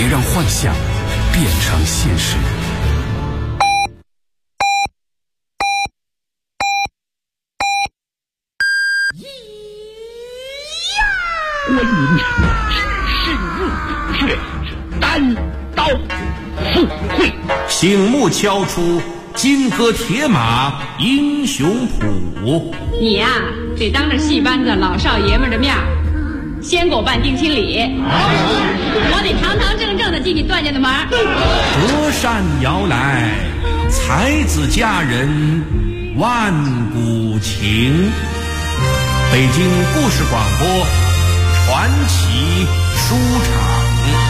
别让幻想变成现实。 观音是日月单刀赴会， 醒目敲出金戈铁马英雄谱。 你呀，得当着戏班子老少爷们的面先给我办定亲礼，我得堂堂正正的进你段家的门。 隔山遥来，才子佳人万古情。北京故事广播传奇书场。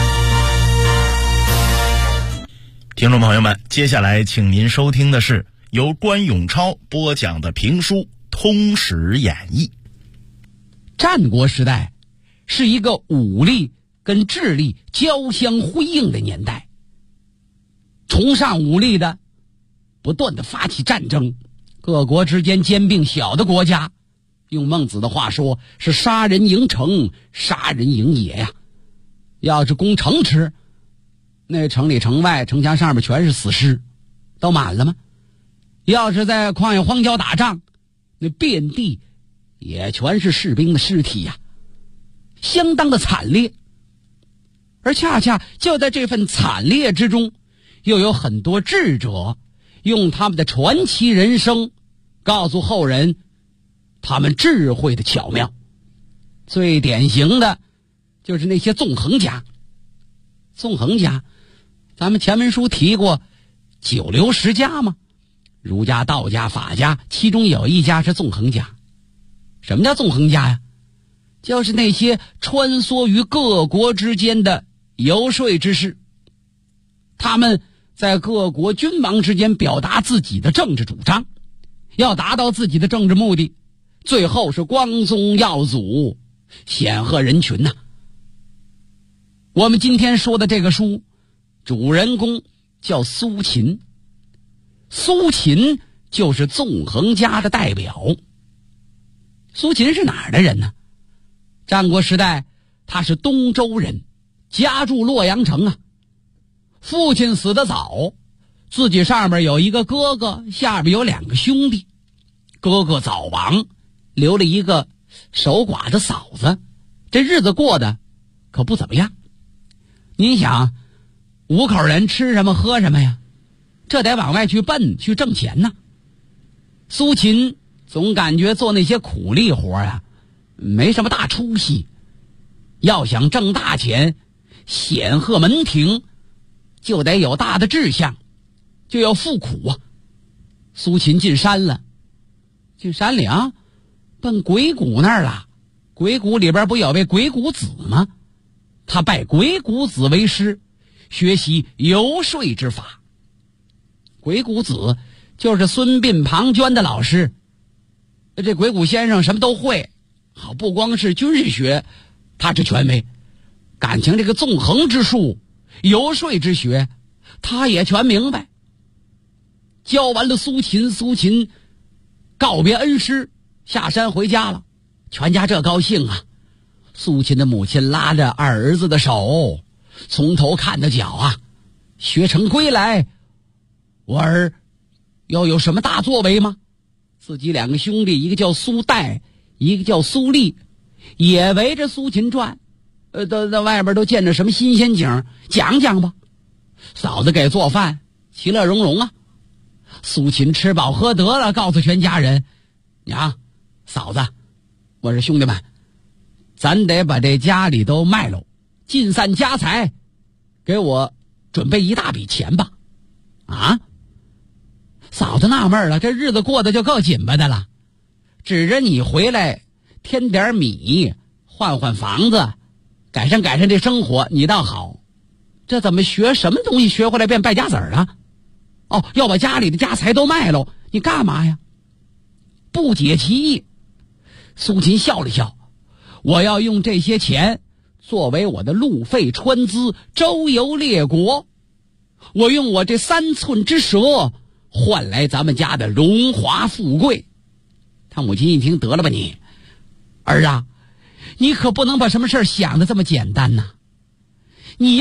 听众朋友们，接下来请您收听的是由关永超播讲的评书《通史演义》。 战国时代是一个武力跟智力交相辉映的年代，崇尚武力的不断的发起战争，各国之间兼并小的国家，用孟子的话说是杀人营城，杀人营野呀。要是攻城池，那城里城外城墙上面全是死尸，都满了吗？要是在旷野荒郊打仗，那遍地也全是士兵的尸体呀，相当的惨烈。而恰恰就在这份惨烈之中，又有很多智者用他们的传奇人生告诉后人他们智慧的巧妙。最典型的就是那些纵横家。纵横家咱们前文书提过九流十家吗？儒家、道家、法家，其中有一家是纵横家。什么叫纵横家呀？就是那些穿梭于各国之间的游说之士，他们在各国君王之间表达自己的政治主张，要达到自己的政治目的，最后是光宗耀祖，显赫人群呐。我们今天说的这个书，主人公叫苏秦。苏秦就是纵横家的代表。苏秦是哪儿的人呢？战国时代他是东周人，家住洛阳城啊。父亲死得早，自己上面有一个哥哥，下边有两个兄弟。哥哥早亡，留了一个守寡的嫂子，这日子过得可不怎么样。你想五口人吃什么喝什么呀？这得往外去奔，去挣钱呢。苏秦总感觉做那些苦力活啊没什么大出息，要想挣大钱显赫门庭，就得有大的志向，就要富苦啊。苏秦进山了，进山里啊，奔鬼谷那儿了。鬼谷里边不有位鬼谷子吗？他拜鬼谷子为师，学习游说之法。鬼谷子就是孙膑、庞涓的老师。这鬼谷先生什么都会，好，不光是军事学他是权威，感情这个纵横之术、游说之学他也全明白。教完了苏秦，苏秦告别恩师，下山回家了。全家这高兴啊！苏秦的母亲拉着二儿子的手，从头看到脚啊，学成归来，我儿要有什么大作为吗？自己两个兄弟，一个叫苏代，一个叫苏厉，也围着苏秦转，都在外边都见着什么新鲜景，讲讲吧。嫂子给做饭，其乐融融啊。苏秦吃饱喝得了，告诉全家人：娘、嫂子，我说兄弟们，咱得把这家里都卖了，尽散家财，给我准备一大笔钱吧。啊？嫂子纳闷了，这日子过得就够紧巴的了，指着你回来添点米，换换房子，改善改善这生活，你倒好。这怎么学什么东西学回来变败家子儿了？哦，要把家里的家财都卖了，你干嘛呀？不解其意。苏秦笑了笑，我要用这些钱作为我的路费川资，周游列国。我用我这3寸之舌换来咱们家的荣华富贵。他母亲一听，得了吧你儿啊，你可不能把什么事想得这么简单呐！你要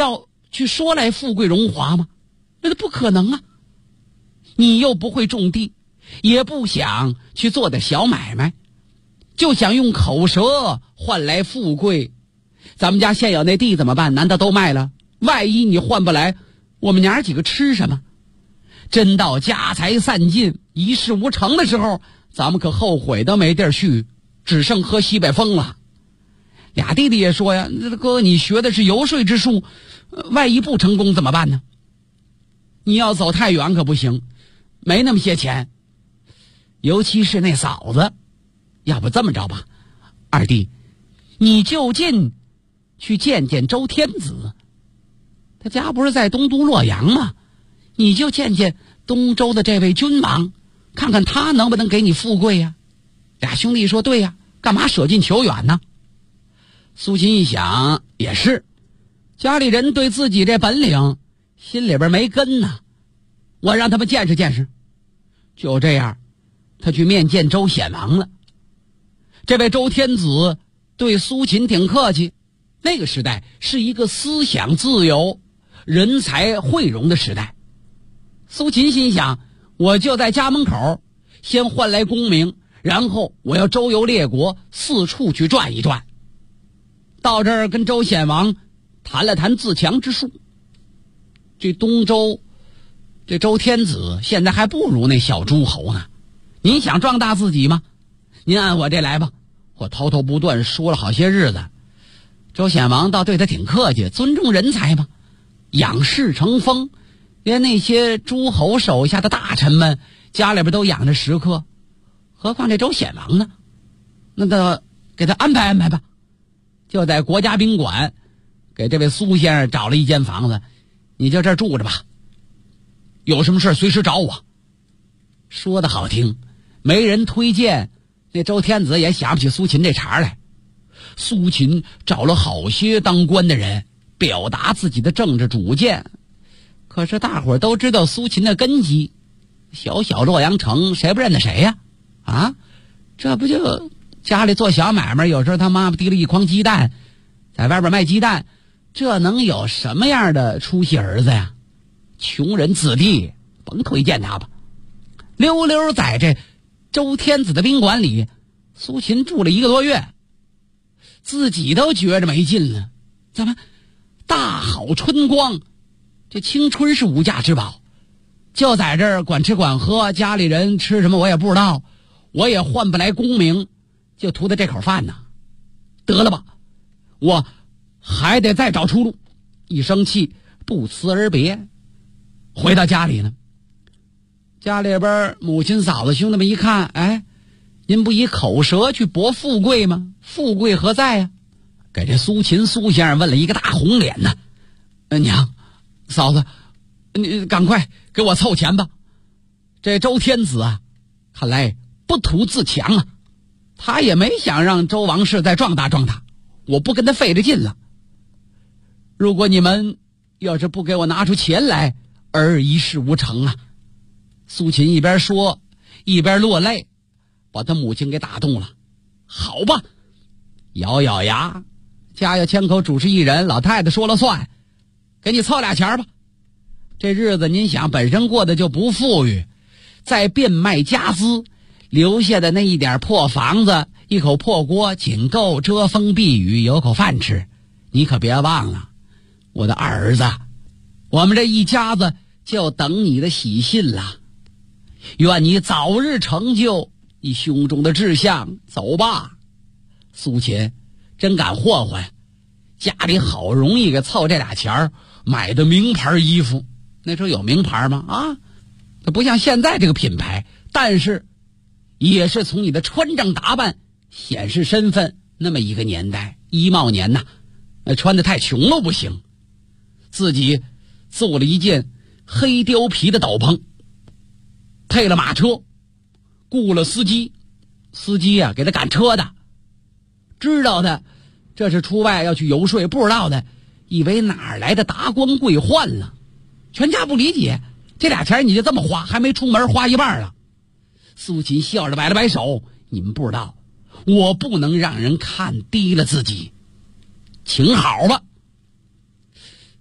去说来富贵荣华吗？那不可能啊！你又不会种地，也不想去做点小买卖，就想用口舌换来富贵。咱们家现有那地怎么办？难道都卖了？万一你换不来，我们娘几个吃什么？真到家财散尽、一事无成的时候，咱们可后悔都没地儿去，只剩喝西北风了。俩弟弟也说呀，哥，你学的是游说之术，万一不成功怎么办呢？你要走太远可不行，没那么些钱。尤其是那嫂子，要不这么着吧，二弟，你就近去见见周天子，他家不是在东都洛阳吗？你就见见东周的这位君王，看看他能不能给你富贵呀。俩兄弟说对呀，干嘛舍近求远呢？苏秦一想也是，家里人对自己这本领心里边没根呢，我让他们见识见识。就这样，他去面见周显王了。这位周天子对苏秦挺客气，那个时代是一个思想自由、人才汇融的时代。苏秦心想，我就在家门口先换来功名，然后我要周游列国，四处去转一转。到这儿跟周显王谈了谈自强之术。这东周这周天子现在还不如那小诸侯呢，您想壮大自己吗？您按我这来吧。我滔滔不断说了好些日子，周显王倒对他挺客气，尊重人才嘛，仰视成风，连那些诸侯手下的大臣们家里边都养着食客，何况这周显王呢？那个给他安排安排吧，就在国家宾馆给这位苏先生找了一间房子，你就这儿住着吧，有什么事随时找我。说的好听，没人推荐，那周天子也想不起苏秦这茬来。苏秦找了好些当官的人表达自己的政治主见，可是大伙儿都知道苏秦的根基，小小洛阳城谁不认得谁呀？啊，这不就家里做小买卖，有时候他妈妈提了一筐鸡蛋，在外边卖鸡蛋，这能有什么样的出息儿子呀？穷人子弟，甭推荐他吧。溜溜在这周天子的宾馆里，苏秦住了1个多月，自己都觉着没劲了。怎么大好春光，这青春是无价之宝，就在这儿管吃管喝，家里人吃什么我也不知道，我也换不来功名，就图他这口饭呢。得了吧，我还得再找出路。一生气不辞而别。回到家里呢，家里边母亲嫂子兄弟们一看，哎，您不以口舌去博富贵吗？富贵何在呀？给这苏秦苏先生问了一个大红脸呢。娘，嫂子，你赶快给我凑钱吧。这周天子啊，看来不图自强啊，他也没想让周王室再壮大壮大，我不跟他费着劲了。如果你们要是不给我拿出钱来，而一事无成啊。苏秦一边说一边落泪，把他母亲给打动了。好吧，咬咬牙，家有千口，主事一人，老太太说了算，给你凑俩钱吧。这日子您想本身过得就不富裕，再变卖家资，留下的那一点破房子，一口破锅，仅够遮风避雨，有口饭吃。你可别忘了，我的儿子，我们这一家子就等你的喜信了。愿你早日成就你胸中的志向。走吧。苏秦真敢霍霍呀，家里好容易给凑这俩钱买的名牌衣服。那时候有名牌吗？啊，它不像现在这个品牌，但是也是从你的穿着打扮显示身份那么一个年代。衣帽年呐，穿得太穷了不行，自己做了一件黑貂皮的斗篷，配了马车，雇了司机，司机啊给他赶车的。知道的这是出外要去游说，不知道的以为哪儿来的达官贵宦了。全家不理解，这俩钱你就这么花，还没出门花一半了。苏秦笑着摆了摆手，你们不知道，我不能让人看低了自己，请好吧。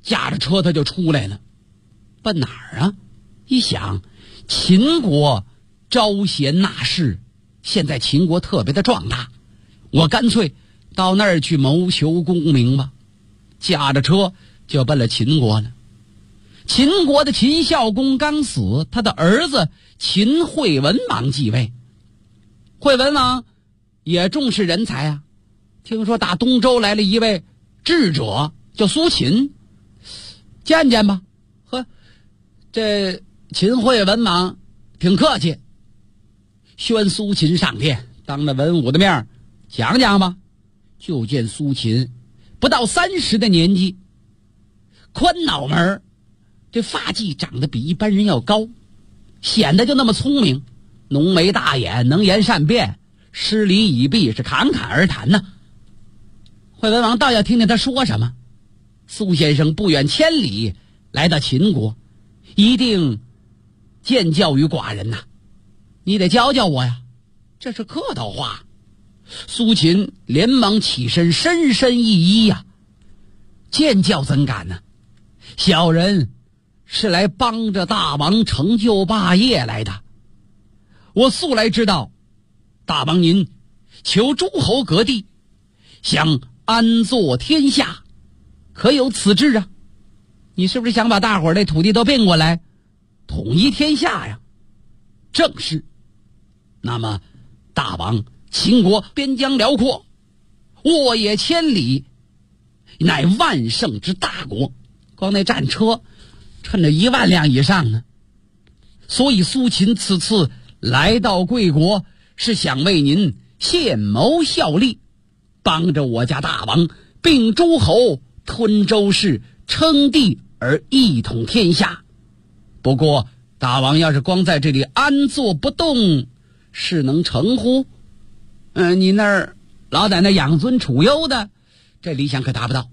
驾着车他就出来了，奔哪儿啊？一想，秦国招贤纳士，现在秦国特别的壮大，我干脆到那儿去谋求功名吧。驾着车就奔了秦国了。秦国的秦孝公刚死，他的儿子秦惠文王继位。惠文王也重视人才啊，听说打东周来了一位智者叫苏秦，见见吧。呵，这秦惠文王挺客气，宣苏秦上殿，当着文武的面讲讲吧。就见苏秦不到30的年纪，宽脑门，这发髻长得比一般人要高，显得就那么聪明，浓眉大眼，能言善辩，诗礼已毕，是侃侃而谈呢。惠文王倒要听听他说什么。苏先生不远千里来到秦国，一定见教于寡人呐，你得教教我呀。这是客套话。苏秦连忙起身，深深一揖呀，见教怎敢呢？小人是来帮着大王成就霸业来的。我素来知道，大王您求诸侯各地，想安坐天下，可有此志啊？你是不是想把大伙儿的土地都并过来，统一天下呀？正是。那么大王，秦国边疆辽阔，沃野千里，乃万乘之大国，光那战车趁着1万辆以上呢。所以苏秦此次来到贵国，是想为您献谋效力，帮着我家大王并诸侯，吞周氏，称帝而一统天下。不过大王要是光在这里安坐不动，是能成乎？你那儿老在那养尊处优的，这理想可达不到。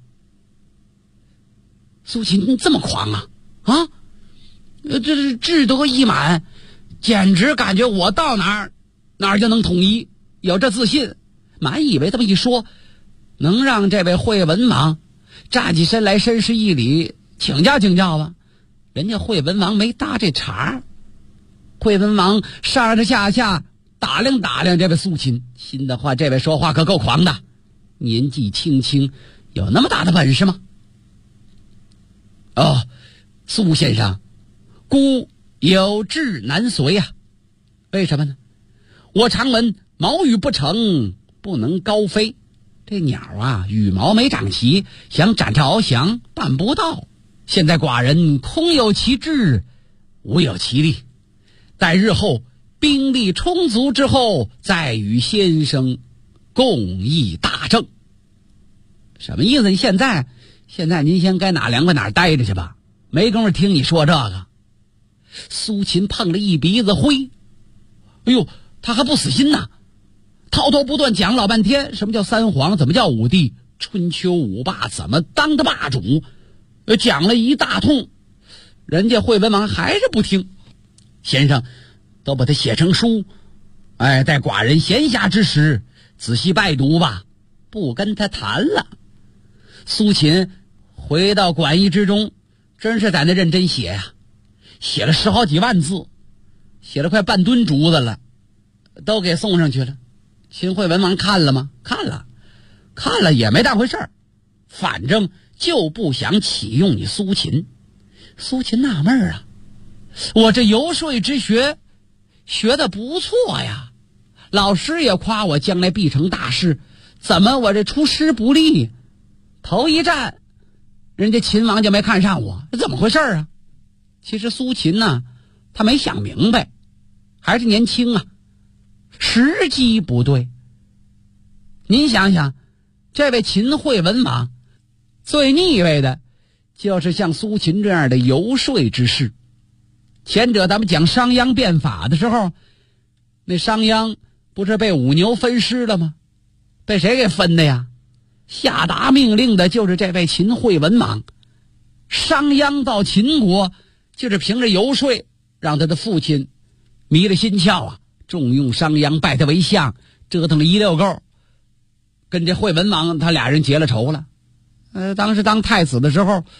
苏秦这么狂啊！这是志得意满，简直感觉我到哪儿就能统一，有这自信，满以为这么一说能让这位惠文王站起身来深施一礼，请教请教吧。人家惠文王没搭这茬。惠文王上上下下打量打量这位苏秦，心的话，这位说话可够狂的，年纪轻轻有那么大的本事吗？苏先生，孤有志难随啊。为什么呢？我常闻毛羽不成，不能高飞。这鸟啊，羽毛没长齐，想展翅翱翔办不到。现在寡人空有其志，无有其力，待日后兵力充足之后，再与先生共议大政。什么意思？现在您先该哪凉快哪待着去吧，没工夫听你说这个。苏秦碰了一鼻子灰，哎呦，他还不死心呐，滔滔不断讲老半天，什么叫三皇，怎么叫五帝，春秋五霸怎么当的霸主，讲了一大通，人家惠文王还是不听。先生都把它写成书，待寡人闲暇之时仔细拜读吧，不跟他谈了。苏秦回到馆驿之中，真是在那认真写呀，写了10好几万字，写了快半吨竹子了，都给送上去了。秦惠文王看了吗？看了也没当回事儿，反正就不想启用你苏秦。苏秦纳闷啊，我这游说之学学得不错呀，老师也夸我将来必成大事，怎么我这出师不利？头一战人家秦王就没看上我，怎么回事啊？其实苏秦呢，他没想明白，还是年轻啊，时机不对。您想想，这位秦惠文王最腻味的就是像苏秦这样的游说之士。前者咱们讲商鞅变法的时候，那商鞅不是被五牛分尸了吗？被谁给分的呀？下达命令的就是这位秦惠文王。商鞅到秦国就是凭着游说，让他的父亲迷了心窍啊，重用商鞅，拜他为相，折腾了一溜够，跟这惠文王他俩人结了仇了。当时当太子的时候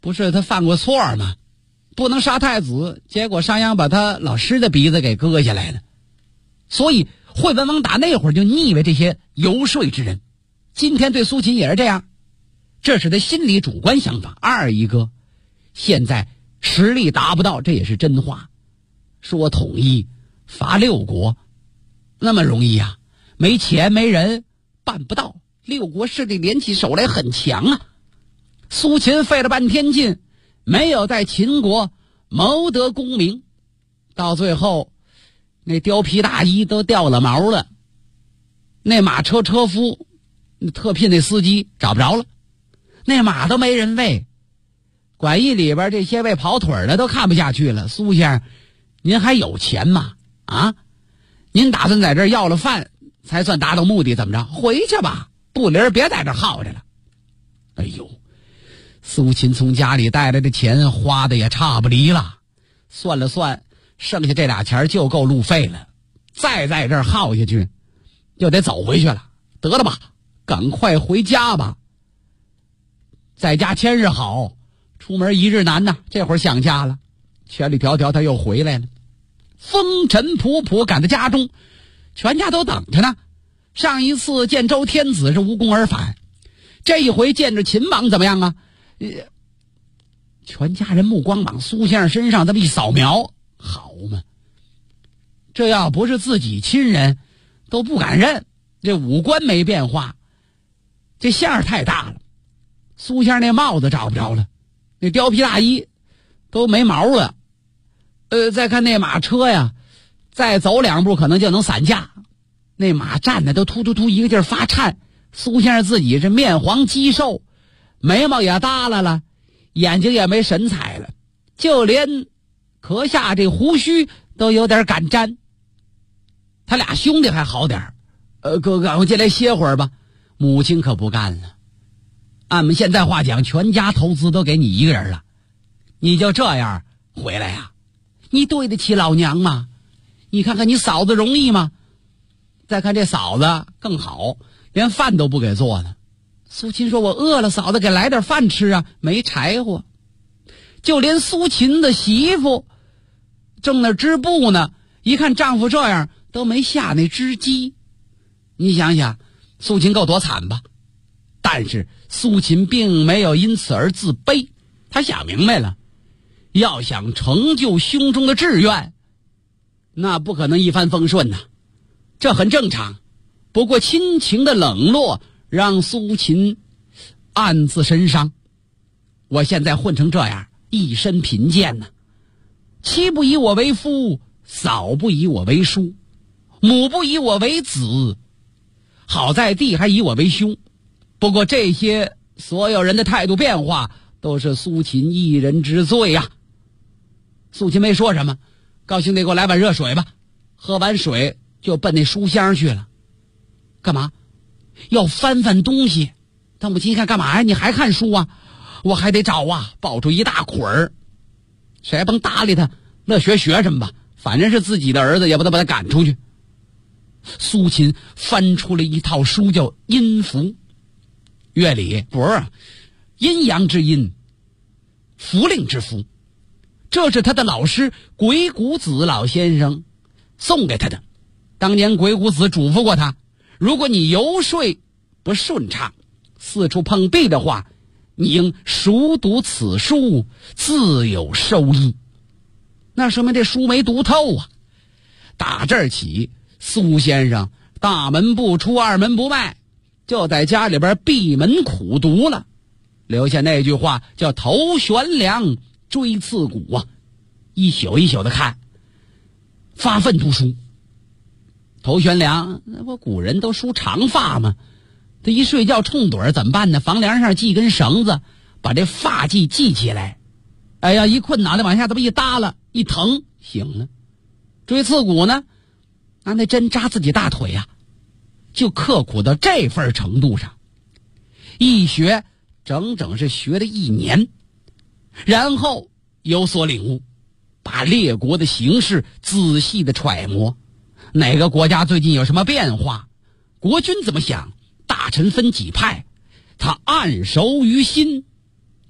不是他犯过错吗？不能杀太子，结果商鞅把他老师的鼻子给割下来了。所以惠文王打那会儿就腻歪这些游说之人，今天对苏秦也是这样，这是他心里主观想法。二一个，现在实力达不到，这也是真话。说统一伐六国那么容易啊？没钱没人办不到，六国势力联起手来很强啊。苏秦费了半天劲，没有在秦国谋得功名，到最后那貂皮大衣都掉了毛了，那马车车夫特聘那司机找不着了，那马都没人喂，馆驿里边这些位跑腿的都看不下去了。苏先生，您还有钱吗？啊，您打算在这儿要了饭才算达到目的，怎么着？回去吧，不离别在这儿耗着了。哎呦，苏秦从家里带来的钱花的也差不离了，算了算，剩下这俩钱就够路费了，再在这儿耗下去就得走回去了。得了吧，赶快回家吧，在家千日好，出门一日难呐。这会儿想家了，千里迢迢他又回来了，风尘仆仆赶到家中，全家都等着呢。上一次见周天子是无功而返，这一回见着秦王怎么样啊？全家人目光往苏先生身上这么一扫描，好嘛，这要不是自己亲人都不敢认。这五官没变化，这相太大了。苏先生那帽子找不着了，那貂皮大衣都没毛了。再看那马车呀，再走两步可能就能散架，那马站的都突突突一个劲儿发颤。苏先生自己是面黄肌瘦，眉毛也耷拉了，眼睛也没神采了，就连壳下这胡须都有点敢粘。他俩兄弟还好点哥赶快进来歇会儿吧。母亲可不干了，按我们现在话讲，全家投资都给你一个人了，你就这样回来呀？你对得起老娘吗？你看看你嫂子容易吗？再看这嫂子更好，连饭都不给做呢。苏秦说，我饿了，嫂子给来点饭吃啊。没柴火，就连苏秦的媳妇正那织布呢，一看丈夫这样都没下那织机。你想想苏秦够多惨吧。但是苏秦并没有因此而自卑，他想明白了，要想成就胸中的志愿，那不可能一帆风顺呐，这很正常。不过亲情的冷落让苏秦暗自神伤。我现在混成这样，一身贫贱呢，妻不以我为夫，嫂不以我为叔，母不以我为子，好在弟还以我为兄。不过这些所有人的态度变化都是苏秦一人之罪呀。苏秦没说什么，高兴得给我来碗热水吧。喝完水就奔那书箱去了。干嘛？要翻翻东西。他母亲一看，干嘛呀？你还看书啊？我还得找啊，抱出一大捆儿。谁也甭搭理他，乐学什么吧，反正是自己的儿子，也不能把他赶出去。苏秦翻出了一套书，叫《阴符》，乐理不是阴阳之阴，符令之符。这是他的老师鬼谷子老先生送给他的。当年鬼谷子嘱咐过他，如果你游说不顺畅，四处碰壁的话，你应熟读此书，自有收益。那说明这书没读透啊。打这儿起，苏先生大门不出，二门不迈，就在家里边闭门苦读了，留下那句话叫头悬梁锥刺股啊，一宿一宿的看，发奋读书。头悬梁，那不古人都梳长发吗？他一睡觉冲盹怎么办呢？房梁上系根绳子，把这发髻系起来。哎呀，一困脑袋往下这么一耷拉，一疼醒了。锥刺股呢，拿那针扎自己大腿呀，就刻苦到这份程度上。一学整整是学了1年，然后有所领悟，把列国的形势仔细的揣摩，哪个国家最近有什么变化，国君怎么想，大臣分几派，他暗熟于心，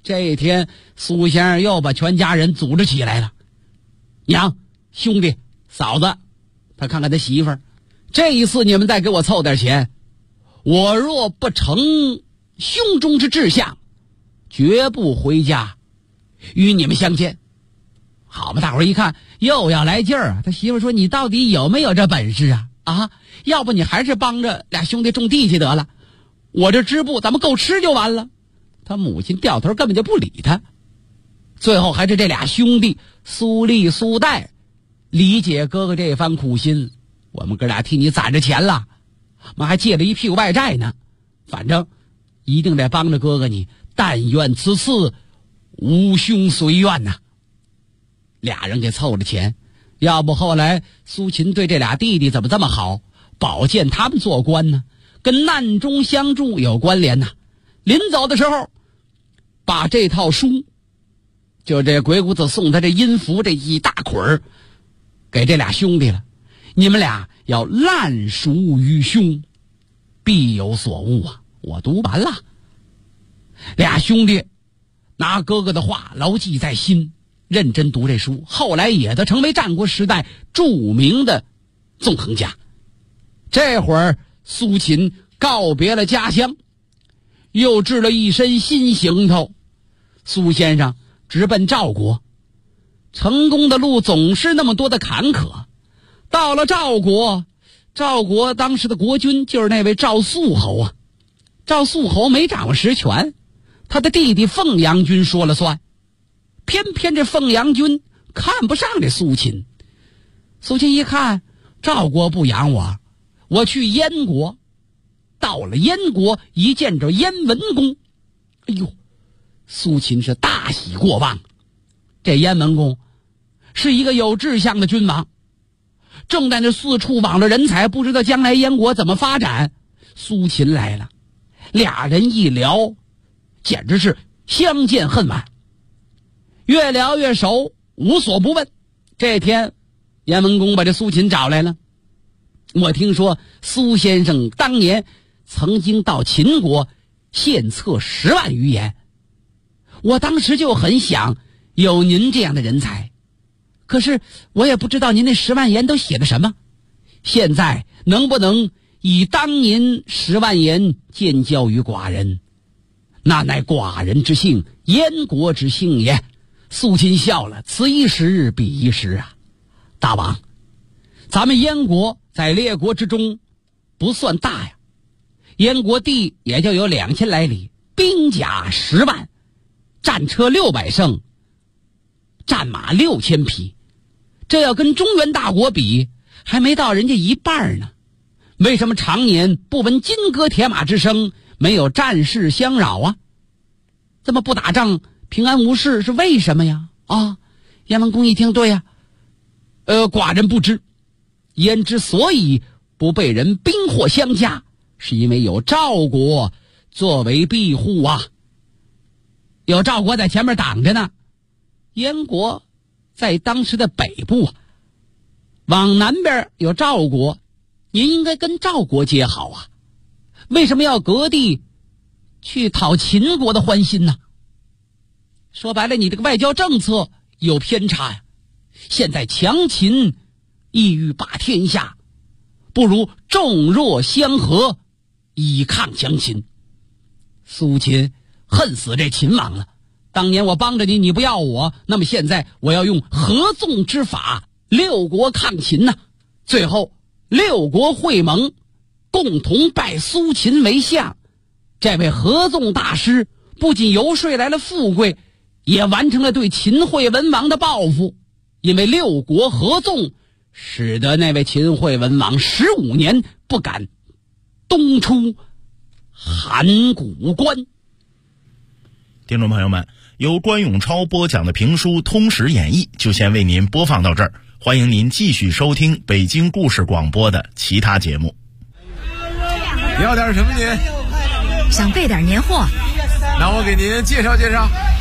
这一天，苏先生又把全家人组织起来了。娘、兄弟、嫂子，他看看他媳妇儿，这一次你们再给我凑点钱，我若不成胸中之志向，绝不回家与你们相见。好嘛，大伙儿一看又要来劲儿啊！他媳妇说：“你到底有没有这本事啊？啊，要不你还是帮着俩兄弟种地去得了，我这织布咱们够吃就完了。”他母亲掉头根本就不理他，最后还是这俩兄弟苏丽、苏代理解哥哥这番苦心，我们哥俩替你攒着钱了，我们还借了一屁股外债呢，反正一定得帮着哥哥你，但愿此次吾兄随愿呐。俩人给凑了钱，要不后来苏秦对这俩弟弟怎么这么好，保荐他们做官呢？跟难中相助有关联呐。临走的时候，把这套书，就这鬼谷子送他这阴符这一大捆儿，给这俩兄弟了。你们俩要烂熟于胸，必有所悟啊！我读完了。俩兄弟拿哥哥的话牢记在心，认真读这书，后来也都成为战国时代著名的纵横家。这会儿苏秦告别了家乡，又制了一身新行头，苏先生直奔赵国。成功的路总是那么多的坎坷，到了赵国，赵国当时的国君就是那位赵肃侯啊。赵肃侯没掌握实权，他的弟弟凤阳君说了算，偏偏这凤阳君看不上这苏秦。苏秦一看赵国不养我，我去燕国。到了燕国，一见着燕文公，哎呦，苏秦是大喜过望。这燕文公是一个有志向的君王，正在那四处网罗人才，不知道将来燕国怎么发展。苏秦来了，俩人一聊，简直是相见恨晚，越聊越熟，无所不问。这天燕文公把这苏秦找来了，我听说苏先生当年曾经到秦国献策10万余言，我当时就很想有您这样的人才，可是我也不知道您那10万言都写的什么。现在能不能以当年10万言见教于寡人？那乃寡人之幸，燕国之幸也。苏秦笑了，此一时彼一时啊。大王，咱们燕国在列国之中不算大呀，燕国地也就有2000来里，兵甲10万，战车600乘，战马6000匹，这要跟中原大国比，还没到人家一半呢。为什么常年不闻金戈铁马之声，没有战事相扰啊？这么不打仗平安无事是为什么呀？啊，燕文公一听，对呀，寡人不知。燕之所以不被人兵祸相加，是因为有赵国作为庇护啊，有赵国在前面挡着呢。燕国在当时的北部啊，往南边有赵国，您应该跟赵国结好啊，为什么要割地去讨秦国的欢心呢？说白了，你这个外交政策有偏差呀。现在强秦意欲霸天下，不如众弱相和，以抗强秦。苏秦恨死这秦王了，当年我帮着你，你不要我，那么现在我要用合纵之法，6国抗秦呐。最后6国会盟，共同拜苏秦为相。这位合纵大师不仅游说来了富贵，也完成了对秦惠文王的报复。因为6国合纵，使得那位秦惠文王15年不敢东出函谷关。 听众朋友们，由关永超播讲的评书《通史演义》就先为您播放到这儿，欢迎您继续收听北京故事广播的其他节目。 要点什么您？ 想备点年货。 那我给您介绍介绍。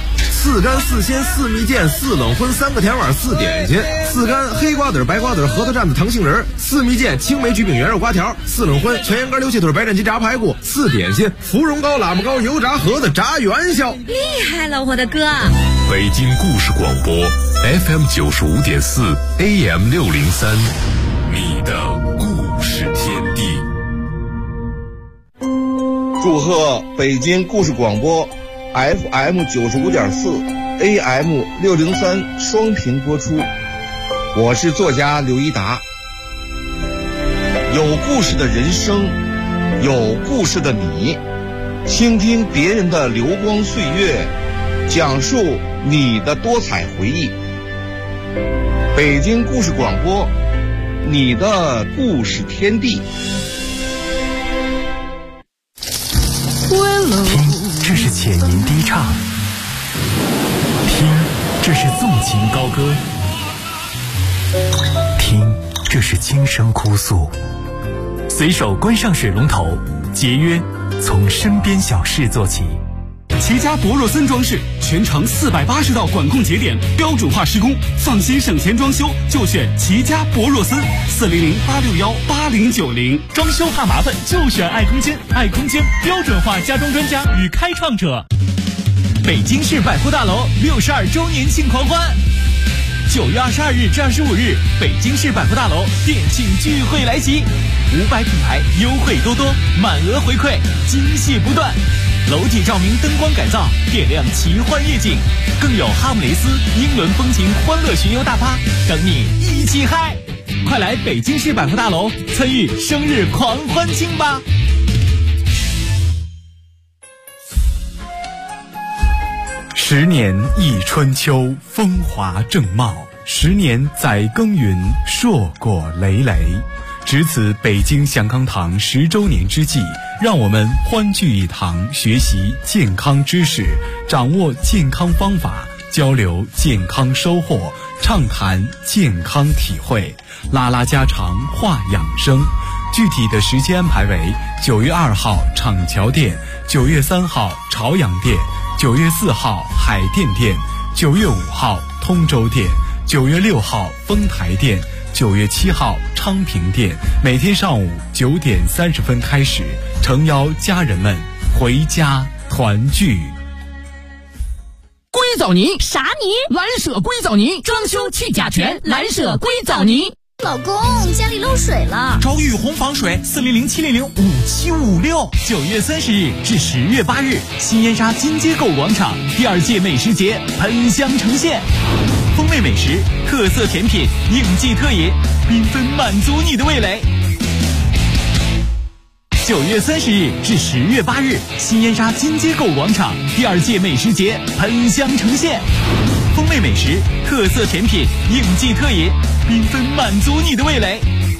4干4鲜4蜜饯4冷荤3个甜碗4点心，4干黑瓜子白瓜子核桃蘸子糖杏仁，4蜜饯青梅焗饼圆肉瓜条，4冷荤全羊肝溜切腿白斩鸡炸排骨，4点心芙蓉糕喇叭糕油炸盒子炸元宵。 厉害了，我的哥！ 北京故事广播 FM 95.4 AM 603，你的故事天地。 祝贺北京故事广播 FM 95.4 AM 603双频播出。我是作家刘一达。有故事的人生，有故事的你，倾听别人的流光岁月，讲述你的多彩回忆。北京故事广播，你的故事天地。 听，这是浅吟低唱；听，这是纵情高歌；听，这是轻声哭诉。随手关上水龙头，节约从身边小事做起。 齐家博若森装饰全长480道管控节点，标准化施工，放心省钱装修就选齐家博若森，400-861-8090。 装修怕麻烦就选爱空间，爱空间标准化家装专家与开创者。北京市百货大楼62周年庆狂欢，9月22日至25日，北京市百货大楼店庆聚会来袭，500品牌优惠多多，满额回馈，惊喜不断。楼体照明灯光改造，点亮奇幻夜景，更有哈姆雷斯、英伦风情欢乐巡游大趴等你一起嗨！快来北京市百货大楼参与生日狂欢庆吧！10年一春秋，风华正茂；10年载耕耘，硕果累累。值此北京祥康堂10周年之际，让我们欢聚一堂，学习健康知识，掌握健康方法，交流健康收获，畅谈健康体会，拉拉家常，话养生。具体的时间安排为9月2号厂桥店，9月3号朝阳店，9月4号海淀店，9月5号通州店，9月6号丰台店，9月7号昌平店，每天上午9点30分开始，诚邀家人们回家团聚。 硅藻泥啥泥？ 蓝舍硅藻泥，装修去甲醛，蓝舍硅藻泥。 老公，家里漏水了， 找雨虹防水，400-700-5756。9月30日至10月8日，新烟沙金街购物广场第2届美食节喷香呈现，风味美食、特色甜品、应季特饮，缤纷满足你的味蕾。9月30日至10月8日，新烟沙金街购物广场第2届美食节喷香呈现，风味美食、特色甜品、应季特饮，缤纷满足你的味蕾。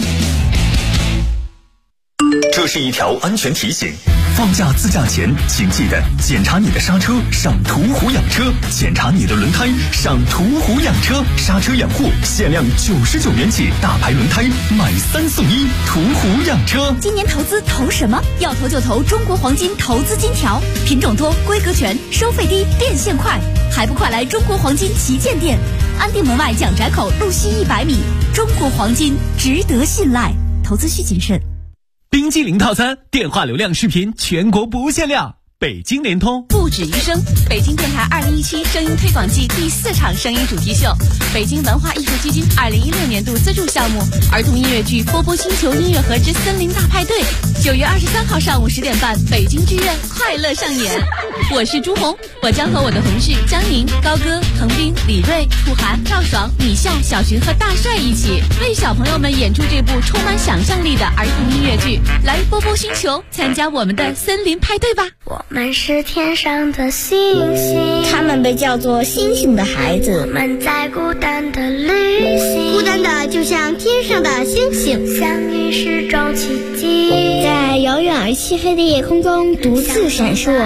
这是一条安全提醒，放假自驾前请记得检查你的刹车，上途虎养车；检查你的轮胎，上途虎养车。刹车养护限量99元起，大牌轮胎买3送1，途虎养车。 今年投资投什么？要投就投中国黄金投资金条，品种多，规格全，收费低，变现快，还不快来中国黄金旗舰店，安定门外蒋宅口路西100米。中国黄金值得信赖，投资需谨慎。 冰激凌套餐，电话流量视频全国不限量。北京联通不止于声，北京电台2017声音推广季第4场声音主题秀，北京文化艺术基金2016年度资助项目儿童音乐剧《波波星球音乐盒之森林大派对》，9月23号上午10点半，北京剧院快乐上演。我是朱红，我将和我的同事江宁、高歌、滕斌、李锐、楚涵、赵爽、米笑、小徐和大帅一起为小朋友们演出这部充满想象力的儿童音乐剧。来波波星球参加我们的森林派对吧！ 我们是天上的星星， 他们被叫做星星的孩子。 我们在孤单的旅行， 孤单的就像天上的星星， 相遇是种奇迹， 在遥远而漆黑的夜空中独自闪烁。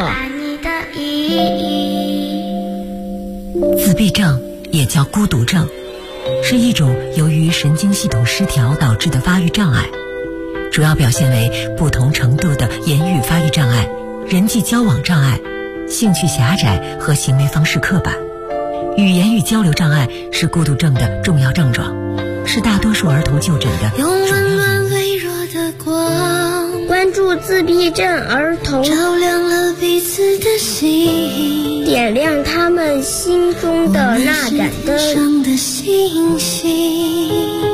自闭症也叫孤独症，是一种由于神经系统失调导致的发育障碍，主要表现为不同程度的言语发育障碍、人际交往障碍、兴趣狭窄和行为方式刻板。 语言与交流障碍是孤独症的重要症状，是大多数儿童就诊的主要原因。 微弱的光，关注自闭症儿童，照亮了彼此的心，点亮他们心中的那盏灯。的星星，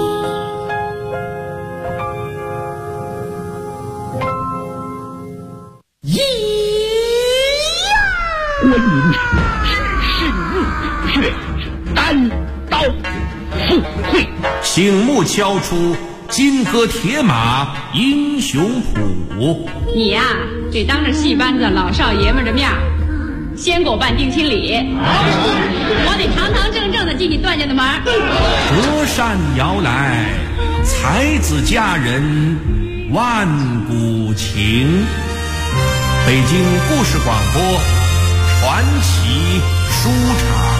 我引是日月单刀赴会， 醒目敲出金戈铁马英雄谱。 你呀，得当着戏班子老少爷们的面先给我办定亲礼，我得堂堂正正的进你段家的门。 隔山摇来，才子佳人万古情。北京故事广播传奇书场。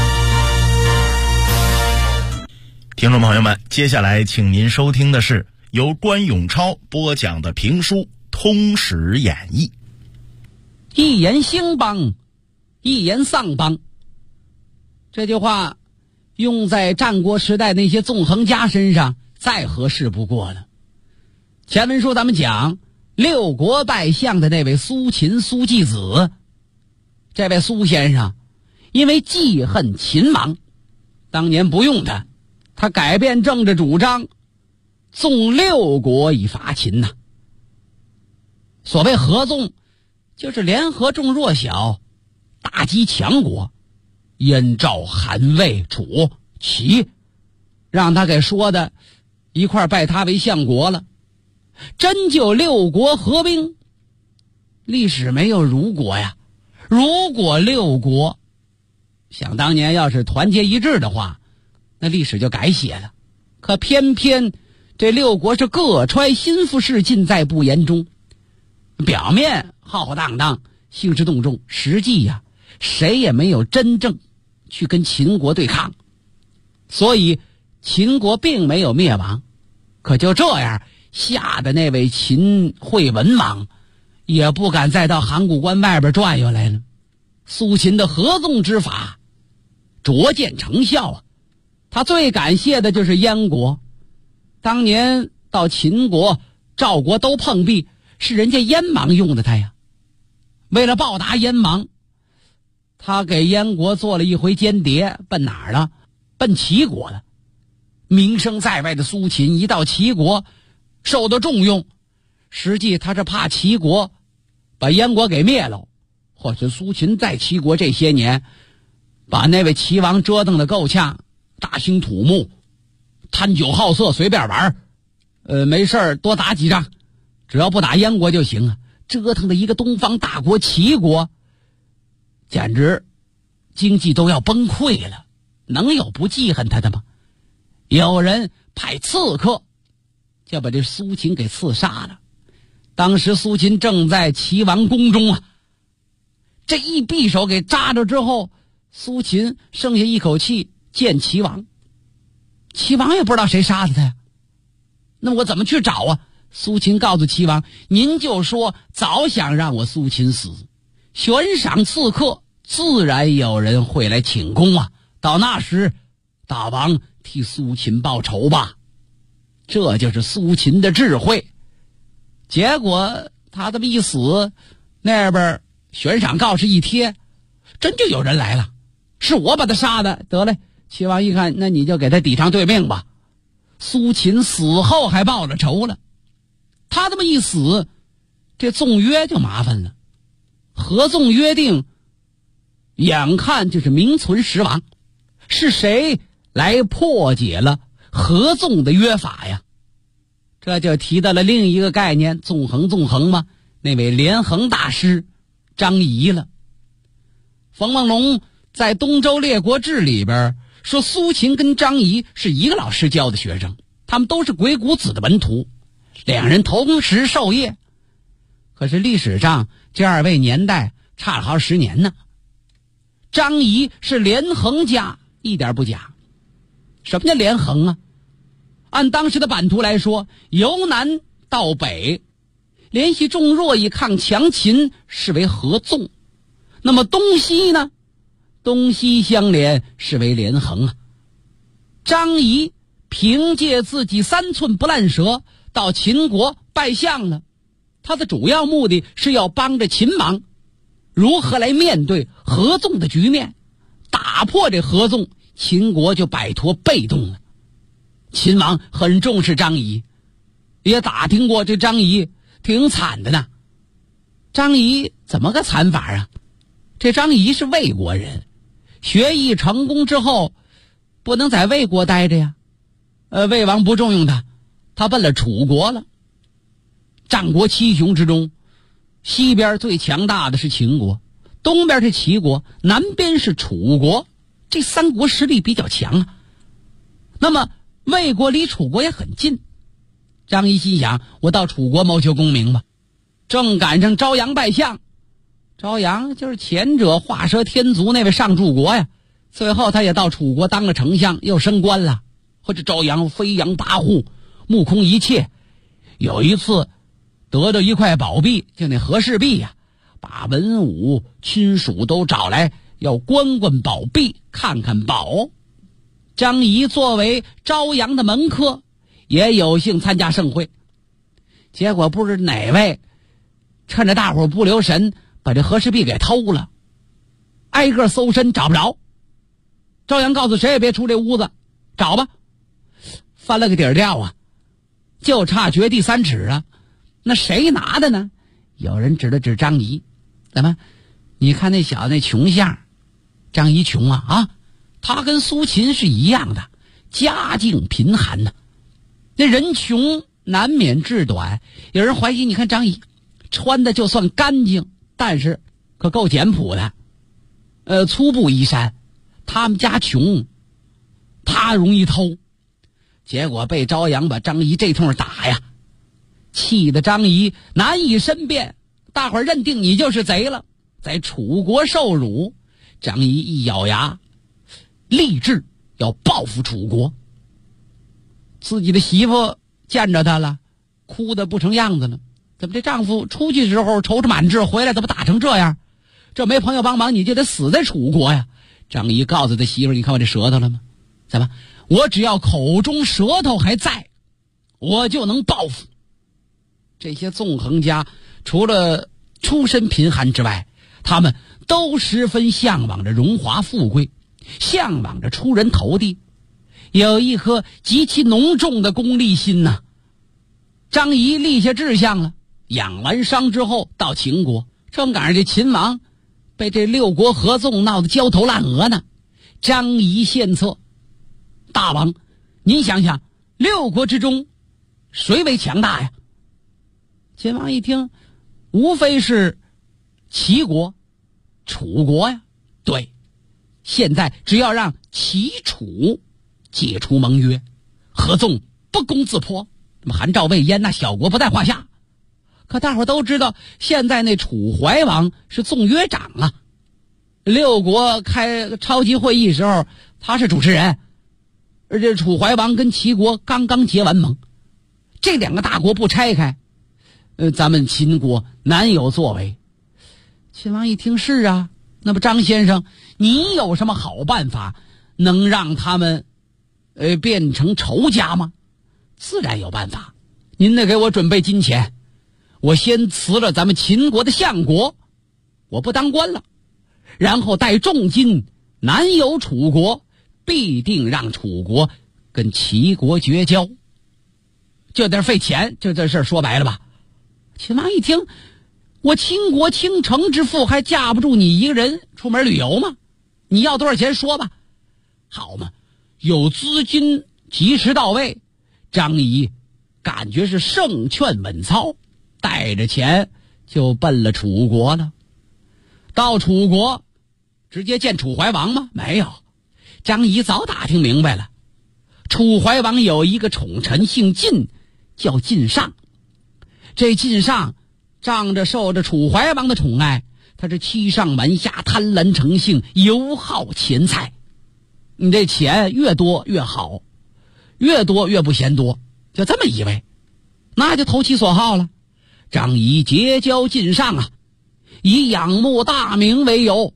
听众朋友们，接下来请您收听的是由关永超播讲的评书《通史演义》。 一言兴邦，一言丧邦。这句话用在战国时代那些纵横家身上再合适不过了。前文书咱们讲六国拜相的那位苏秦苏季子，这位苏先生因为记恨秦王，当年不用他改变政治主张，纵六国以伐秦呐。所谓合纵，就是联合众弱小，打击强国。燕赵韩魏楚齐，让他给说的一块拜他为相国了。真就六国合兵，历史没有如果呀。如果六国想当年要是团结一致的话，那历史就改写了。可偏偏这六国是各揣心腹事，尽在不言中。表面浩浩荡荡，兴师动众，实际呀，谁也没有真正去跟秦国对抗。所以秦国并没有灭亡。可就这样，吓得那位秦惠文王也不敢再到函谷关外边转悠来了。苏秦的合纵之法卓见成效啊！他最感谢的就是燕国，当年到秦国、赵国都碰壁，是人家燕王用的他呀。为了报答燕王，他给燕国做了一回间谍，奔哪儿了？奔齐国了。名声在外的苏秦一到齐国受到重用，实际他是怕齐国把燕国给灭了，或是苏秦在齐国这些年把那位齐王折腾得够呛，大兴土木，贪酒好色，随便玩，没事多打几仗，只要不打燕国就行啊。折腾的一个东方大国齐国简直经济都要崩溃了，能有不记恨他的吗？有人派刺客就把这苏秦给刺杀了。当时苏秦正在齐王宫中啊，这一匕首给扎着之后，苏秦剩下一口气见齐王。齐王也不知道谁杀的他呀，那我怎么去找啊？苏秦告诉齐王，您就说早想让我苏秦死，悬赏刺客，自然有人会来请功啊。到那时大王替苏秦报仇吧。这就是苏秦的智慧。结果他这么一死，那边悬赏告示一贴，真就有人来了，是我把他杀的。得嘞，齐王一看，那你就给他抵偿对命吧。苏秦死后还报了仇了。他这么一死，这纵约就麻烦了。合纵约定眼看就是名存实亡，是谁来破解了合纵的约法呀？这就提到了另一个概念，纵横嘛，那位连横大师张仪了。冯梦龙在《东周列国志》里边说，苏秦跟张仪是一个老师教的学生，他们都是鬼谷子的门徒，两人同时授业。可是历史上这二位年代差了好10年呢。张仪是连横家，一点不假。什么叫连横啊？按当时的版图来说，由南到北联系众弱以抗强秦，视为合纵。那么东西呢， 东西相连，是为连横啊。张仪凭借自己3寸不烂舌到秦国拜相了，他的主要目的是要帮着秦王如何来面对合纵的局面，打破这合纵，秦国就摆脱被动了。秦王很重视张仪，也打听过这张仪挺惨的呢。张仪怎么个惨法啊？这张仪是魏国人，学艺成功之后不能在魏国待着呀，魏王不重用他，他奔了楚国了。战国7雄之中，西边最强大的是秦国，东边是齐国，南边是楚国，这3国实力比较强啊。那么魏国离楚国也很近，张仪心想，我到楚国谋求功名吧。正赶上昭阳拜相，昭阳就是前者画蛇添足那位上柱国呀，最后他也到楚国当了丞相，又升官了。或者昭阳飞扬跋扈，目空一切。有一次得到一块宝币，就那和氏璧呀，把文武亲属都找来，要观观宝币，看看宝。张仪作为昭阳的门客，也有幸参加盛会。结果不知哪位趁着大伙不留神，把这和氏璧给偷了，挨个搜身找不着。昭阳告诉谁也别出这屋子，找吧。翻了个底儿掉啊，就差掘地3尺啊。那谁拿的呢？有人指了指张仪，怎么？你看那小子那穷相，张仪穷啊，他跟苏秦是一样的，家境贫寒呢。那人穷难免志短，有人怀疑，你看张仪穿的就算干净，但是可够简朴的，粗布衣衫。他们家穷，他容易偷。结果被昭阳把张仪这通打呀，气得张仪难以申辩，大伙儿认定你就是贼了，在楚国受辱。张仪一咬牙，立志要报复楚国。自己的媳妇见着他了，哭得不成样子了。怎么这丈夫出去时候踌躇满志，回来怎么打成这样？这没朋友帮忙，你就得死在楚国呀。张仪告诉他媳妇，你看我这舌头了吗？怎么？我只要口中舌头还在，我就能报复。这些纵横家除了出身贫寒之外，他们都十分向往着荣华富贵，向往着出人头地，有一颗极其浓重的功利心呐。张仪立下志向了，养完伤之后到秦国，正赶上这秦王被这6国合纵闹得焦头烂额呢。张仪献策，大王，您想想，6国之中谁为强大呀？秦王一听，无非是齐国、楚国呀。对，现在只要让齐楚解除盟约，合纵不攻自破，那么韩赵魏燕那小国不在话下。可大伙都知道，现在那楚怀王是纵约长啊，6国开超级会议时候他是主持人，而且楚怀王跟齐国刚刚结完盟，这2个大国不拆开，咱们秦国难有作为。秦王一听，是啊，那么张先生，你有什么好办法能让他们变成仇家吗？自然有办法，您得给我准备金钱。我先辞了咱们秦国的相国，我不当官了，然后带重金南游楚国，必定让楚国跟齐国绝交。就得费钱，就这事儿说白了吧。秦王一听，我倾国倾城之富还架不住你一个人出门旅游吗？你要多少钱说吧。好嘛，有资金及时到位，张仪感觉是胜券稳操，带着钱就奔了楚国了。到楚国直接见楚怀王吗？没有。张仪早打听明白了，楚怀王有一个宠臣姓晋，叫晋上。这晋上仗着受着楚怀王的宠爱，他是欺上瞒下，贪婪成性，尤好钱财。你这钱越多越好，越多越不嫌多，就这么一位，那就投其所好了。张仪结交晋上啊，以仰慕大名为由，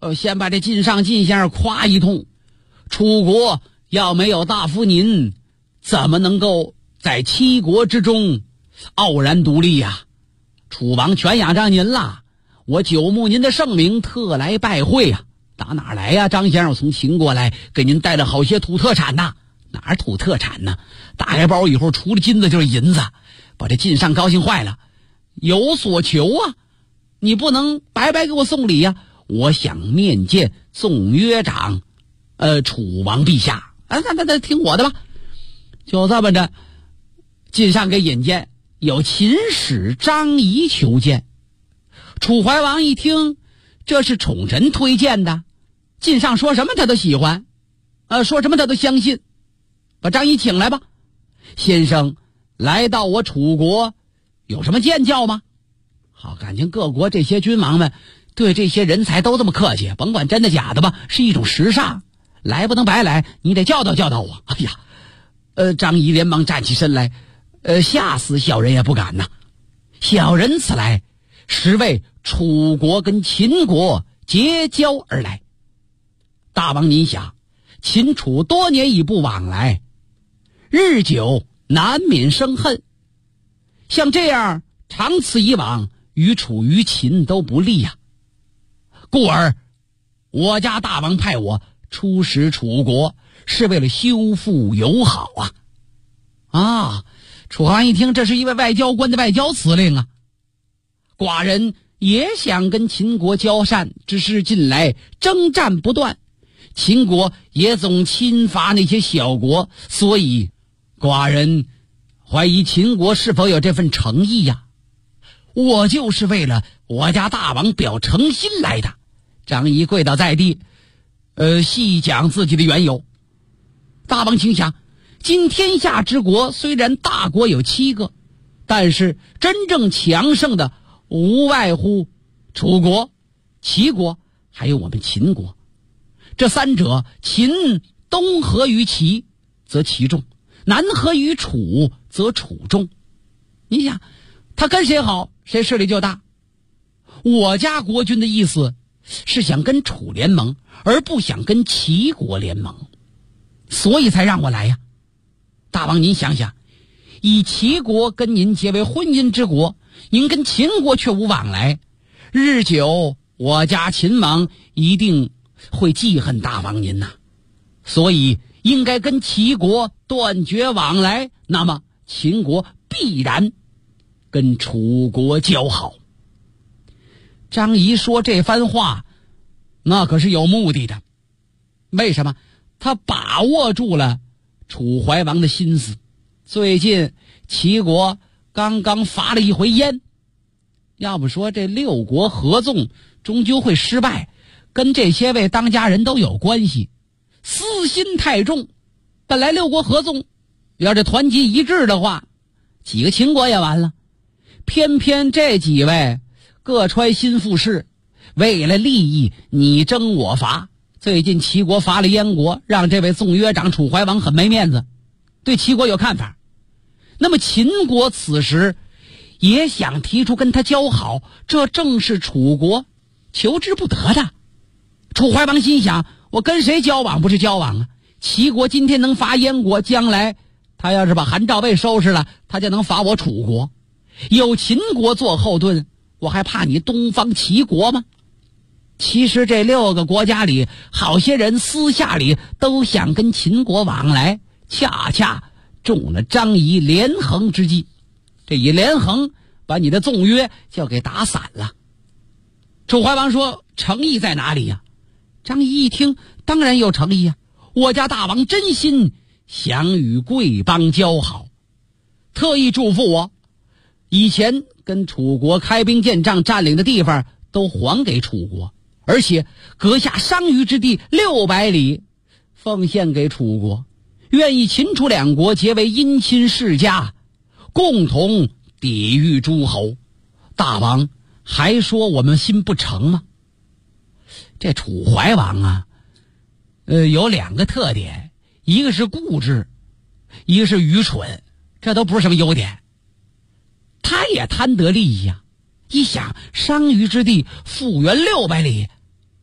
先把这晋上晋先生夸一通。楚国要没有大夫您，怎么能够在七国之中傲然独立呀？楚王全仰仗您了，我久慕您的盛名，特来拜会呀。打哪来呀？张先生，我从秦国来，给您带了好些土特产呐。哪儿土特产呢？打开包以后，除了金子就是银子，把这晋上高兴坏了，有所求啊！你不能白白给我送礼呀！我想面见纵约长，楚王陛下。那听我的吧。就这么着，晋上给引荐，有秦使张仪求见。楚怀王一听，这是宠臣推荐的，晋上说什么他都喜欢，说什么他都相信。把张仪请来吧。先生来到我楚国，有什么见教吗？好，感情各国这些君王们对这些人才都这么客气，甭管真的假的吧，是一种时尚。来不能白来，你得教导教导我。哎呀，张仪连忙站起身来，吓死小人也不敢呐。小人此来实为楚国跟秦国结交而来。大王您想，秦楚多年已不往来，日久难免生恨，像这样长此以往，于楚于秦都不利呀。故而我家大王派我出使楚国，是为了修复友好啊！楚怀王一听，这是一位外交官的外交辞令啊。寡人也想跟秦国交善，只是近来征战不断，秦国也总侵伐那些小国，所以寡人怀疑秦国是否有这份诚意呀。我就是为了我家大王表诚心来的。张仪跪倒在地，细讲自己的缘由。大王请想，今天下之国虽然大国有7个，但是真正强盛的无外乎楚国、齐国还有我们秦国。这三者，秦东合于齐则齐重，南合于楚则楚重。你想他跟谁好，谁势力就大。我家国君的意思是想跟楚联盟，而不想跟齐国联盟，所以才让我来呀。大王您想想，以齐国跟您结为婚姻之国，您跟秦国却无往来，日久我家秦王一定会记恨大王您呐，所以应该跟齐国断绝往来，那么秦国必然跟楚国交好。张仪说这番话，那可是有目的的。为什么？他把握住了楚怀王的心思。最近齐国刚刚发了一回烟，要不说这6国合纵终究会失败，跟这些位当家人都有关系，私心太重。本来6国合纵要是团结一致的话，几个秦国也完了，偏偏这几位各揣心腹事，为了利益你争我伐。最近齐国伐了燕国，让这位纵约长楚怀王很没面子，对齐国有看法。那么秦国此时也想提出跟他交好，这正是楚国求之不得的。楚怀王心想，我跟谁交往不是交往啊？齐国今天能伐燕国，将来他要是把韩赵魏收拾了，他就能伐我楚国。有秦国做后盾，我还怕你东方齐国吗？其实这6个国家里，好些人私下里都想跟秦国往来，恰恰中了张仪连横之计。这一连横，把你的纵约就给打散了。楚怀王说，诚意在哪里呀？张仪一听，当然有诚意呀，我家大王真心想与贵邦交好，特意嘱咐我，以前跟楚国开兵建仗占领的地方都还给楚国，而且阁下商於之地600里奉献给楚国，愿意秦楚2国结为姻亲世家，共同抵御诸侯。大王还说我们心不诚吗？这楚怀王啊，有2个特点，一个是固执，一个是愚蠢，这都不是什么优点。他也贪得利益啊，一想商於之地复原600里，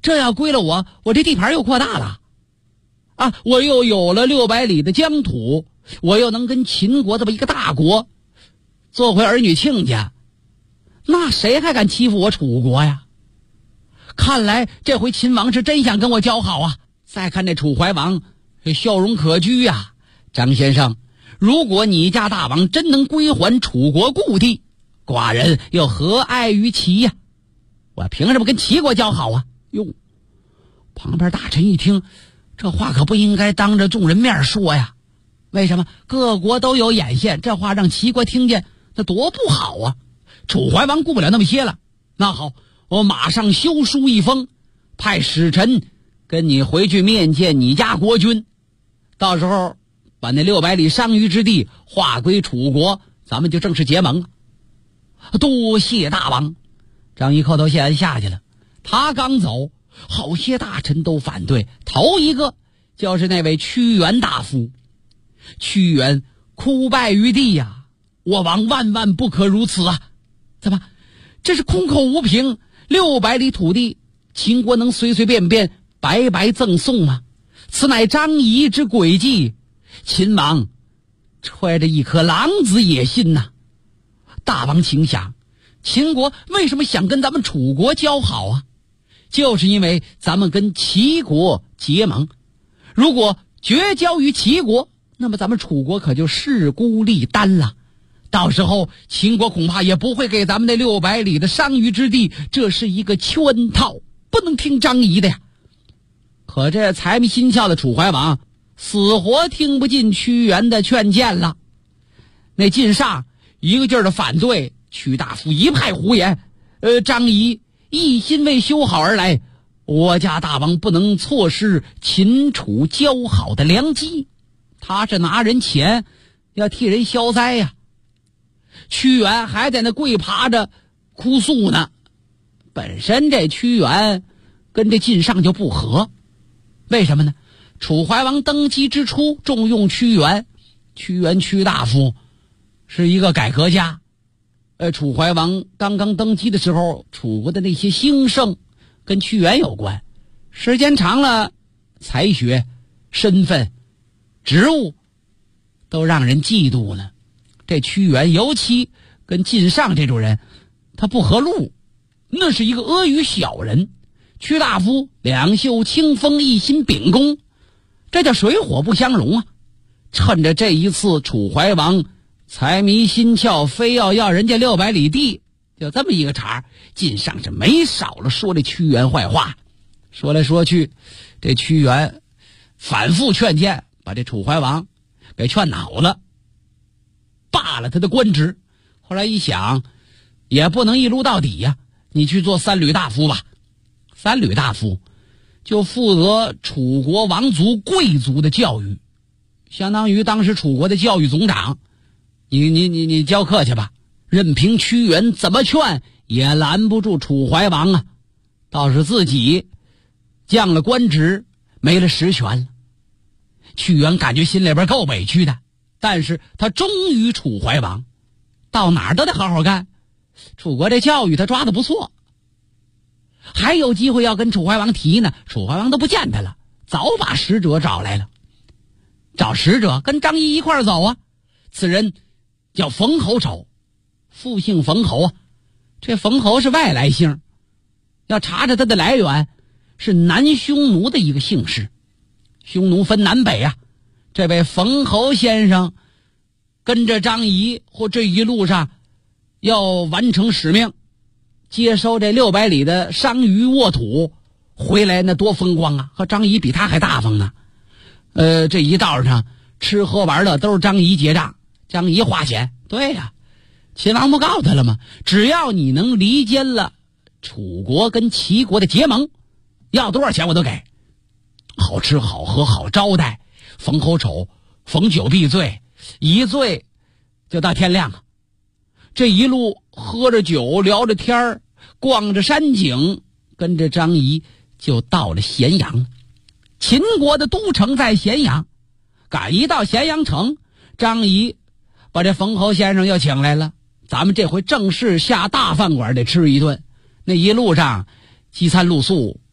这要归了我这地盘又扩大了啊！我又有了600里的疆土，我又能跟秦国这么一个大国做回儿女亲家，那谁还敢欺负我楚国呀？看来这回秦王是真想跟我交好啊！再看这楚怀王，笑容可掬呀。张先生，如果你家大王真能归还楚国故地，寡人又何碍于齐呀？我凭什么跟齐国交好啊？哟，旁边大臣一听，这话可不应该当着众人面说呀。为什么？各国都有眼线，这话让齐国听见，那多不好啊！楚怀王顾不了那么些了。那好，我马上修书一封，派使臣跟你回去面见你家国君，到时候把那600里商於之地划归楚国，咱们就正式结盟了。多谢大王。张仪叩头谢完下去了。他刚走，好些大臣都反对，头一个就是那位屈原大夫。屈原哭拜于地呀，我王万万不可如此啊！怎么，这是空口无凭？600里土地，秦国能随随便便白白赠送吗？此乃张仪之诡计，秦王揣着一颗狼子野心呐！大王请想，秦国为什么想跟咱们楚国交好啊？就是因为咱们跟齐国结盟，如果绝交于齐国，那么咱们楚国可就势孤力单了。到时候秦国恐怕也不会给咱们那600里的商於之地，这是一个圈套，不能听张仪的呀。可这财迷心窍的楚怀王死活听不进屈原的劝谏了。那晋上一个劲儿的反对，屈大夫一派胡言。张仪一心为修好而来，我家大王不能错失秦楚交好的良机。他是拿人钱要替人消灾呀。屈原还在那跪爬着哭诉呢。本身这屈原跟这晋上就不和，为什么呢？楚怀王登基之初重用屈原，屈大夫是一个改革家。楚怀王刚刚登基的时候，楚国的那些兴盛跟屈原有关，时间长了，才学、身份、职务都让人嫉妒了。这屈原尤其跟晋上这种人，他不合路，那是一个阿谀小人。屈大夫两袖清风，一心秉公，这叫水火不相容啊！趁着这一次楚怀王财迷心窍，非要人家600里地，就这么一个茬，晋上是没少了说这屈原坏话。说来说去，这屈原反复劝谏，把这楚怀王给劝恼了，罢了他的官职。后来一想，也不能一撸到底呀，你去做3闾大夫吧。3闾大夫就负责楚国王族贵族的教育，相当于当时楚国的教育总长。你教课去吧。任凭屈原怎么劝也拦不住楚怀王啊，倒是自己降了官职，没了实权了。屈原感觉心里边够委屈的，但是他忠于楚怀王，到哪儿都得好好干。楚国这教育他抓得不错，还有机会要跟楚怀王提呢，楚怀王都不见他了，早把使者找来了。找使者跟张仪一块儿走啊。此人叫冯侯丑，复姓冯侯啊。这冯侯是外来姓，要查查他的来源，是南匈奴的一个姓氏。匈奴分南北啊。这位冯侯先生跟着张仪或这一路上要完成使命，接收这600里的商於沃土，回来那多风光啊，和张仪比他还大方呢。这一道上吃喝玩乐都是张仪结账，张仪花钱。对呀，秦王不告他了吗？只要你能离间了楚国跟齐国的结盟，要多少钱我都给。好吃好喝好招待，冯侯丑逢酒必醉，一醉就到天亮啊。这一路喝着酒聊着天儿，逛着山景，跟着张仪就到了咸阳。秦国的都城在咸阳，赶一到咸阳城，张仪把这冯侯先生又请来了，咱们这回正式下大饭馆得吃一顿。那一路上饥餐露宿，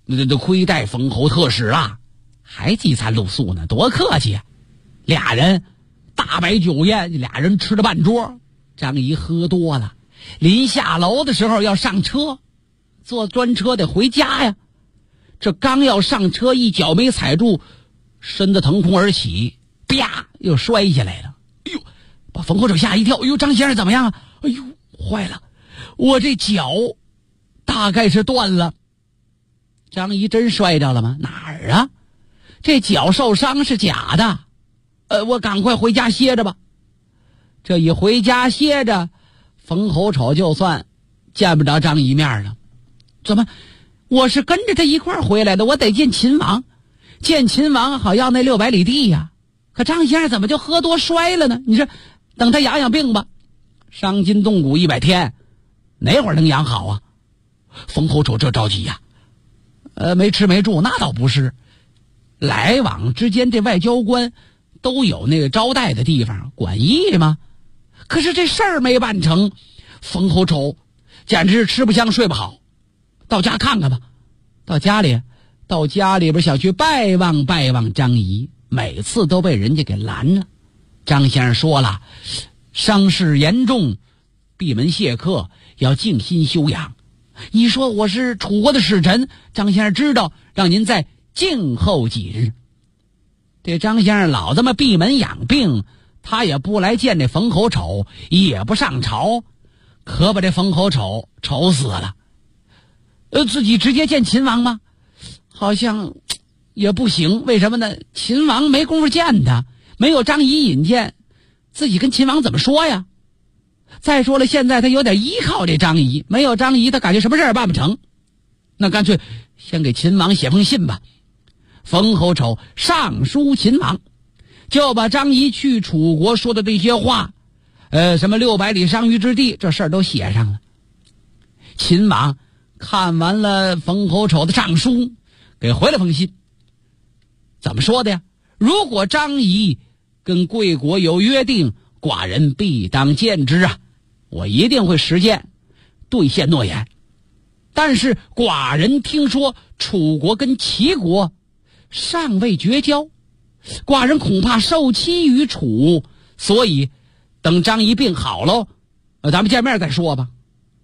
这亏待封侯特使啊，还饥餐露宿呢，多客气啊！俩人大摆酒宴，俩人吃了半桌。张仪喝多了，临下楼的时候要上车，坐专车得回家呀。这刚要上车，一脚没踩住，身子腾空而起，啪又摔下来了。哎呦，把冯侯丑吓一跳。哎呦，张先生怎么样啊？哎呦，坏了，我这脚大概是断了。张仪真摔着了吗？哪儿啊？这脚受伤是假的。我赶快回家歇着吧。这一回家歇着，冯侯丑就算见不着张仪面了。怎么？我是跟着他一块儿回来的，我得见秦王，见秦王好要那600里地呀。可张先生怎么就喝多摔了呢？你说，等他养养病吧，伤筋动骨100天，哪会儿能养好啊？冯侯丑这着急呀。没吃没住那倒不是，来往之间这外交官都有那个招待的地方，管驿嘛。可是这事儿没办成，冯侯丑简直是吃不香睡不好。到家看看吧。到家里边想去拜望拜望张仪，每次都被人家给拦了。张先生说了，伤势严重，闭门谢客，要静心休养。你说我是楚国的使臣，张先生知道，让您再静候几日。这张先生老这么闭门养病，他也不来见这冯侯丑，也不上朝，可把这冯侯丑愁死了。自己直接见秦王吗？好像也不行。为什么呢？秦王没工夫见他，没有张仪引荐，自己跟秦王怎么说呀？再说了，现在他有点依靠这张仪，没有张仪他感觉什么事儿办不成。那干脆先给秦王写封信吧。冯侯丑上书秦王，就把张仪去楚国说的这些话，什么600里伤于之地，这事儿都写上了。秦王看完了冯侯丑的上书，给回了封信。怎么说的呀？如果张仪跟贵国有约定，寡人必当见之啊，我一定会实践，兑现诺言。但是寡人听说楚国跟齐国尚未绝交，寡人恐怕受欺于楚，所以等张仪病好喽，咱们见面再说吧。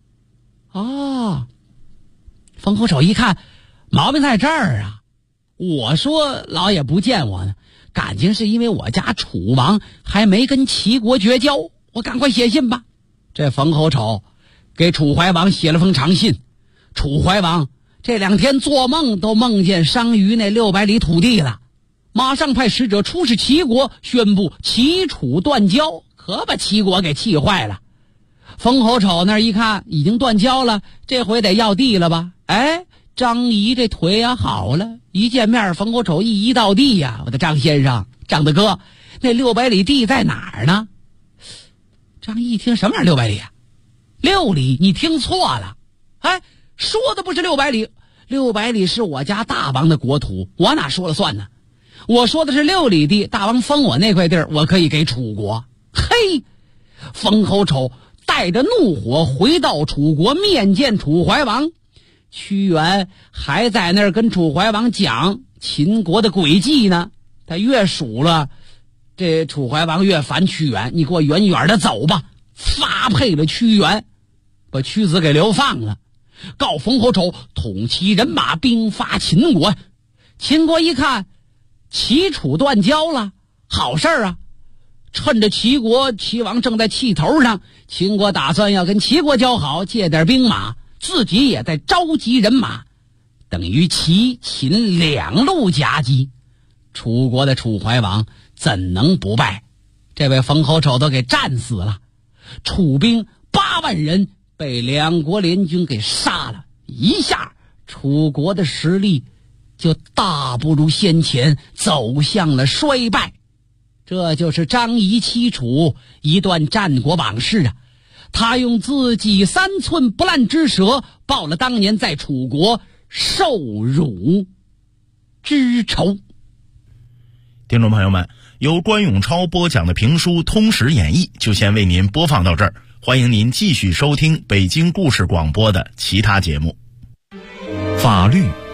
冯侯丑一看毛病在这儿啊，我说老爷不见我呢，感情是因为我家楚王还没跟齐国绝交，我赶快写信吧。这冯侯丑给楚怀王写了封长信，楚怀王这2天做梦都梦见伤于那600里土地了，马上派使者出使齐国，宣布齐楚断交，可把齐国给气坏了。冯侯丑那一看已经断交了，这回得要地了吧？张仪这腿呀好了，一见面冯侯丑一到地呀，我的张先生，张大哥，那600里地在哪儿呢？张仪一听什么玩意儿600里啊？6里你听错了，说的不是600里，600里是我家大王的国土，我哪说了算呢？我说的是6里地，大王封我那块地儿，我可以给楚国。嘿，冯侯丑带着怒火回到楚国面见楚怀王。屈原还在那儿跟楚怀王讲秦国的诡计呢，他越数了，这楚怀王越烦屈原，你给我远远的走吧，发配了屈原，把屈子给流放了，告冯侯丑统骑人马兵发秦国。秦国一看齐楚断交了，好事啊，趁着齐王正在气头上，秦国打算要跟齐国交好，借点兵马，自己也在召集人马，等于齐秦2路夹击。楚国的楚怀王怎能不败？这位冯侯丑都给战死了，楚兵8万人被2国联军给杀了，一下楚国的实力就大不如先前，走向了衰败。这就是张仪欺楚一段战国往事啊！他用自己3寸不烂之舌报了当年在楚国受辱之仇。 听众朋友们，由关永超播讲的评书《通史演义》就先为您播放到这儿，欢迎您继续收听北京故事广播的其他节目。 法律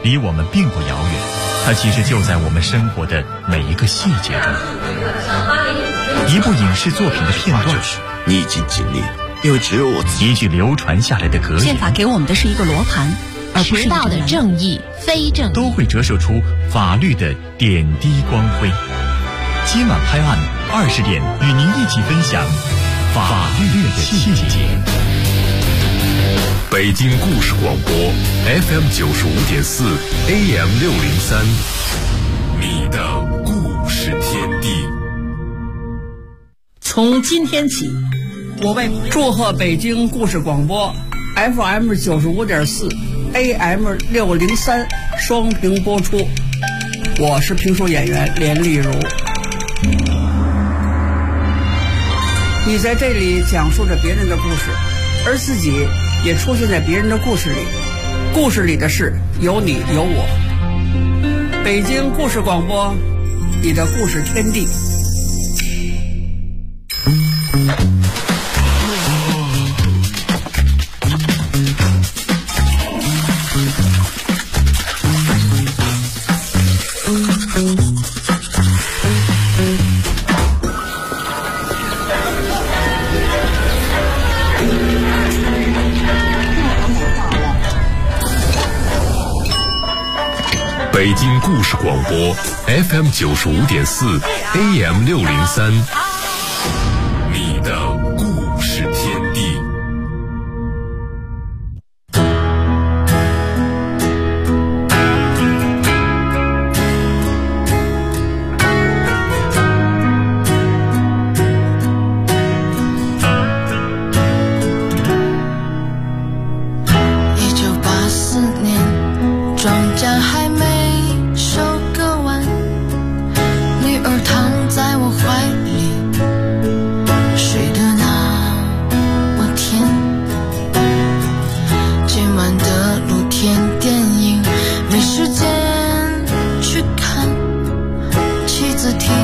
离我们并不遥远，它其实就在我们生活的每一个细节中。一部影视作品的片段， 你已经尽力了，因为只有我自己。 一句流传下来的格言， 宪法给我们的是一个罗盘，而不是迟到的正义、非正义， 都会折射出法律的点滴光辉。今晚拍案20点，与您一起分享法律的细节。 北京故事广播 FM 95.4 AM 603，你的故事天地。 从今天起，我为祝贺北京故事广播 FM 95.4 AM 603双屏播出。我是评书演员连丽如。你在这里讲述着别人的故事，而自己也出现在别人的故事里，故事里的事有你有我。北京故事广播，你的故事天地。 北京故事广播 FM 95.4 AM 603，你的故事天地。 1984年，庄稼还没收割完，女儿躺在我怀里，睡得那么甜。今晚的露天电影没时间去看，妻子听